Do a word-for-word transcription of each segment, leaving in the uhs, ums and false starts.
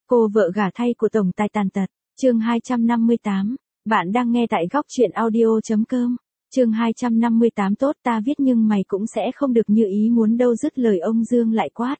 Cô vợ gả thay của tổng tài tàn tật, chương hai trăm năm mươi tám, bạn đang nghe tại góc truyện audio.com, chương hai trăm năm mươi tám tốt ta viết nhưng mày cũng sẽ không được như ý muốn đâu dứt lời ông Dương lại quát.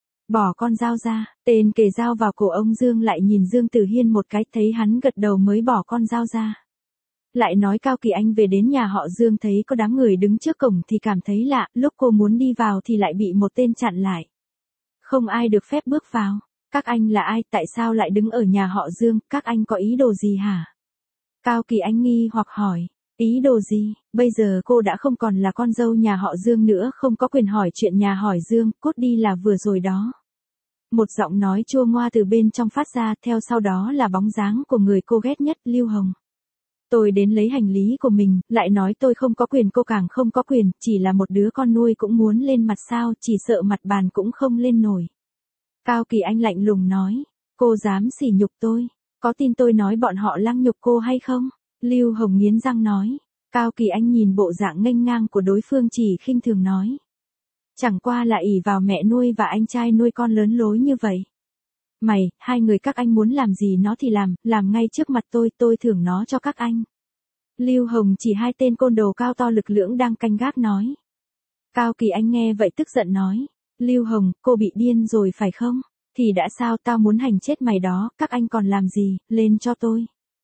Bỏ con dao ra, tên kề dao vào cổ ông Dương lại nhìn Dương Tử Hiên một cái thấy hắn gật đầu mới bỏ con dao ra. Lại nói Cao Kỳ Anh về đến nhà họ Dương thấy có đám người đứng trước cổng thì cảm thấy lạ, lúc cô muốn đi vào thì lại bị một tên chặn lại. Không ai được phép bước vào. Các anh là ai, tại sao lại đứng ở nhà họ Dương, các anh có ý đồ gì hả? Cao Kỳ Anh nghi hoặc hỏi, ý đồ gì, bây giờ cô đã không còn là con dâu nhà họ Dương nữa, không có quyền hỏi chuyện nhà hỏi Dương, cút đi là vừa rồi đó. Một giọng nói chua ngoa từ bên trong phát ra, theo sau đó là bóng dáng của người cô ghét nhất, Lưu Hồng. Tôi đến lấy hành lý của mình, lại nói tôi không có quyền, cô càng không có quyền, chỉ là một đứa con nuôi cũng muốn lên mặt sao, chỉ sợ mặt bàn cũng không lên nổi. Cao Kỳ Anh lạnh lùng nói, cô dám sỉ nhục tôi, có tin tôi nói bọn họ lăng nhục cô hay không? Lưu Hồng nghiến răng nói, Cao Kỳ Anh nhìn bộ dạng nghênh ngang của đối phương chỉ khinh thường nói. Chẳng qua là ỷ vào mẹ nuôi và anh trai nuôi con lớn lối như vậy. Mày, hai người các anh muốn làm gì nó thì làm, làm ngay trước mặt tôi, tôi thưởng nó cho các anh. Lưu Hồng chỉ hai tên côn đồ cao to lực lưỡng đang canh gác nói. Cao Kỳ Anh nghe vậy tức giận nói. Lưu Hồng, cô bị điên rồi phải không? Thì đã sao, tao muốn hành chết mày đó, các anh còn làm gì, lên cho tôi.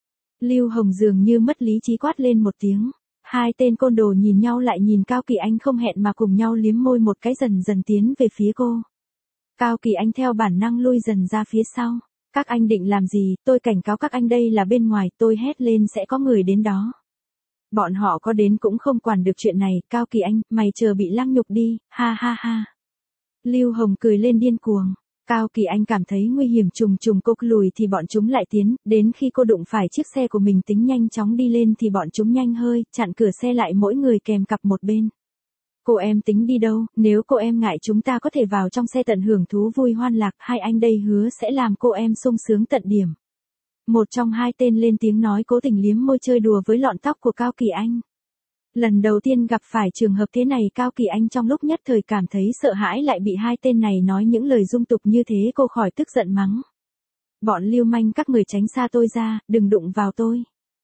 Lưu Hồng dường như mất lý trí quát lên một tiếng. Hai tên côn đồ nhìn nhau lại nhìn Cao Kỳ Anh không hẹn mà cùng nhau liếm môi một cái dần dần tiến về phía cô. Cao Kỳ Anh theo bản năng lui dần ra phía sau. Các anh định làm gì, tôi cảnh cáo các anh đây là bên ngoài, tôi hét lên sẽ có người đến đó. Bọn họ có đến cũng không quản được chuyện này, Cao Kỳ Anh, mày chờ bị lăng nhục đi, ha ha ha. Lưu Hồng cười lên điên cuồng. Cao Kỳ Anh cảm thấy nguy hiểm trùng trùng, cô lùi thì bọn chúng lại tiến, đến khi cô đụng phải chiếc xe của mình tính nhanh chóng đi lên thì bọn chúng nhanh hơi, chặn cửa xe lại mỗi người kèm cặp một bên. Cô em tính đi đâu, nếu cô em ngại chúng ta có thể vào trong xe tận hưởng thú vui hoan lạc, hai anh đây hứa sẽ làm cô em sung sướng tận điểm. Một trong hai tên lên tiếng nói cố tình liếm môi chơi đùa với lọn tóc của Cao Kỳ Anh. Lần đầu tiên gặp phải trường hợp thế này Cao Kỳ Anh trong lúc nhất thời cảm thấy sợ hãi lại bị hai tên này nói những lời dung tục như thế cô khỏi tức giận mắng. Bọn lưu manh các người tránh xa tôi ra, đừng đụng vào tôi.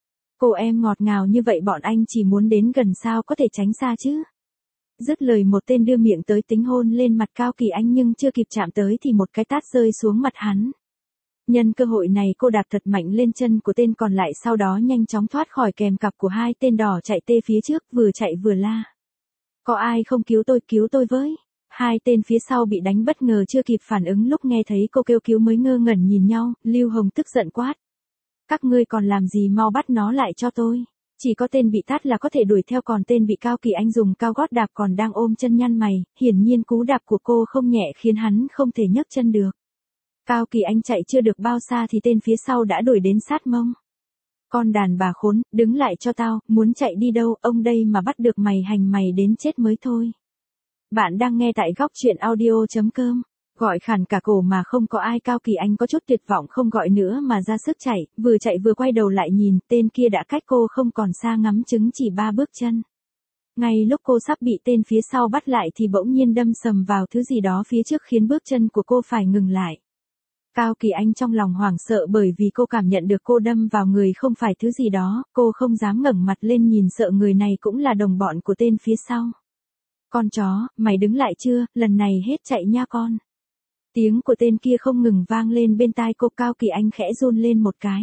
Cô em ngọt ngào như vậy bọn anh chỉ muốn đến gần sao có thể tránh xa chứ. Dứt lời một tên đưa miệng tới tính hôn lên mặt Cao Kỳ Anh nhưng chưa kịp chạm tới thì một cái tát rơi xuống mặt hắn. Nhân cơ hội này cô đạp thật mạnh lên chân của tên còn lại sau đó nhanh chóng thoát khỏi kèm cặp của hai tên đỏ chạy tê phía trước vừa chạy vừa la. Có ai không cứu tôi, cứu tôi với. Hai tên phía sau bị đánh bất ngờ chưa kịp phản ứng lúc nghe thấy cô kêu cứu mới ngơ ngẩn nhìn nhau, Lưu Hồng tức giận quát. Các ngươi còn làm gì mau bắt nó lại cho tôi. Chỉ có tên bị tát là có thể đuổi theo còn tên bị Cao Kỳ Anh dùng cao gót đạp còn đang ôm chân nhăn mày, hiển nhiên cú đạp của cô không nhẹ khiến hắn không thể nhấc chân được. Cao Kỳ Anh chạy chưa được bao xa thì tên phía sau đã đuổi đến sát mông. Con đàn bà khốn, đứng lại cho tao, muốn chạy đi đâu, ông đây mà bắt được mày hành mày đến chết mới thôi. Bạn đang nghe tại góc truyện audio.com, gọi khàn cả cổ mà không có ai. Cao Kỳ Anh có chút tuyệt vọng không gọi nữa mà ra sức chạy, vừa chạy vừa quay đầu lại nhìn, tên kia đã cách cô không còn xa ngắm chứng chỉ ba bước chân. Ngay lúc cô sắp bị tên phía sau bắt lại thì bỗng nhiên đâm sầm vào thứ gì đó phía trước khiến bước chân của cô phải ngừng lại. Cao Kỳ Anh trong lòng hoảng sợ bởi vì cô cảm nhận được cô đâm vào người không phải thứ gì đó, cô không dám ngẩng mặt lên nhìn sợ người này cũng là đồng bọn của tên phía sau. Con chó, mày đứng lại chưa, lần này hết chạy nha con. Tiếng của tên kia không ngừng vang lên bên tai cô. Cao Kỳ Anh khẽ run lên một cái.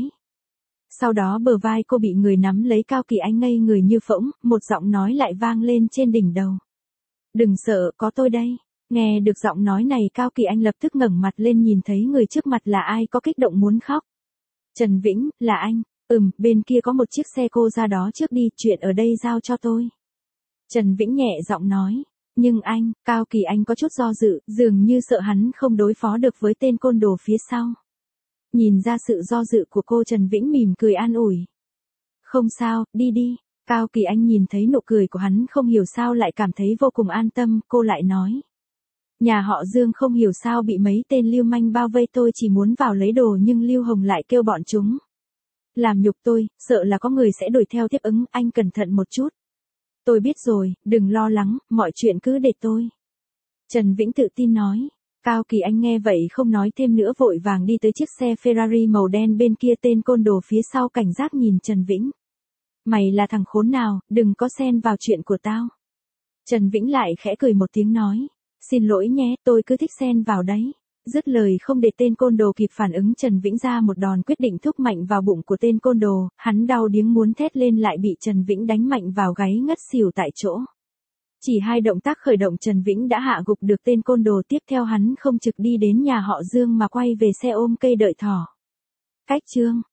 Sau đó bờ vai cô bị người nắm lấy. Cao Kỳ Anh ngây người như phỗng, một giọng nói lại vang lên trên đỉnh đầu. Đừng sợ, có tôi đây. Nghe được giọng nói này Cao Kỳ Anh lập tức ngẩng mặt lên nhìn thấy người trước mặt là ai có kích động muốn khóc. Trần Vĩnh, là anh, ừm, bên kia có một chiếc xe cô ra đó trước đi, chuyện ở đây giao cho tôi. Trần Vĩnh nhẹ giọng nói, nhưng anh, Cao Kỳ Anh có chút do dự, dường như sợ hắn không đối phó được với tên côn đồ phía sau. Nhìn ra sự do dự của cô Trần Vĩnh mỉm cười an ủi. Không sao, đi đi. Cao Kỳ Anh nhìn thấy nụ cười của hắn không hiểu sao lại cảm thấy vô cùng an tâm, cô lại nói. Nhà họ Dương không hiểu sao bị mấy tên lưu manh bao vây tôi chỉ muốn vào lấy đồ nhưng Lưu Hồng lại kêu bọn chúng. Làm nhục tôi, sợ là có người sẽ đuổi theo tiếp ứng, anh cẩn thận một chút. Tôi biết rồi, đừng lo lắng, mọi chuyện cứ để tôi. Trần Vĩnh tự tin nói. Cao Kỳ Anh nghe vậy không nói thêm nữa vội vàng đi tới chiếc xe Ferrari màu đen bên kia, tên côn đồ phía sau cảnh giác nhìn Trần Vĩnh. Mày là thằng khốn nào, đừng có xen vào chuyện của tao. Trần Vĩnh lại khẽ cười một tiếng nói. Xin lỗi nhé, tôi cứ thích xen vào đấy. Dứt lời không để tên côn đồ kịp phản ứng, Trần Vĩnh ra một đòn quyết định thúc mạnh vào bụng của tên côn đồ, hắn đau điếng muốn thét lên lại bị Trần Vĩnh đánh mạnh vào gáy ngất xỉu tại chỗ. Chỉ hai động tác khởi động Trần Vĩnh đã hạ gục được tên côn đồ, tiếp theo hắn không trực đi đến nhà họ Dương mà quay về xe ôm cây đợi thỏ. Cách chương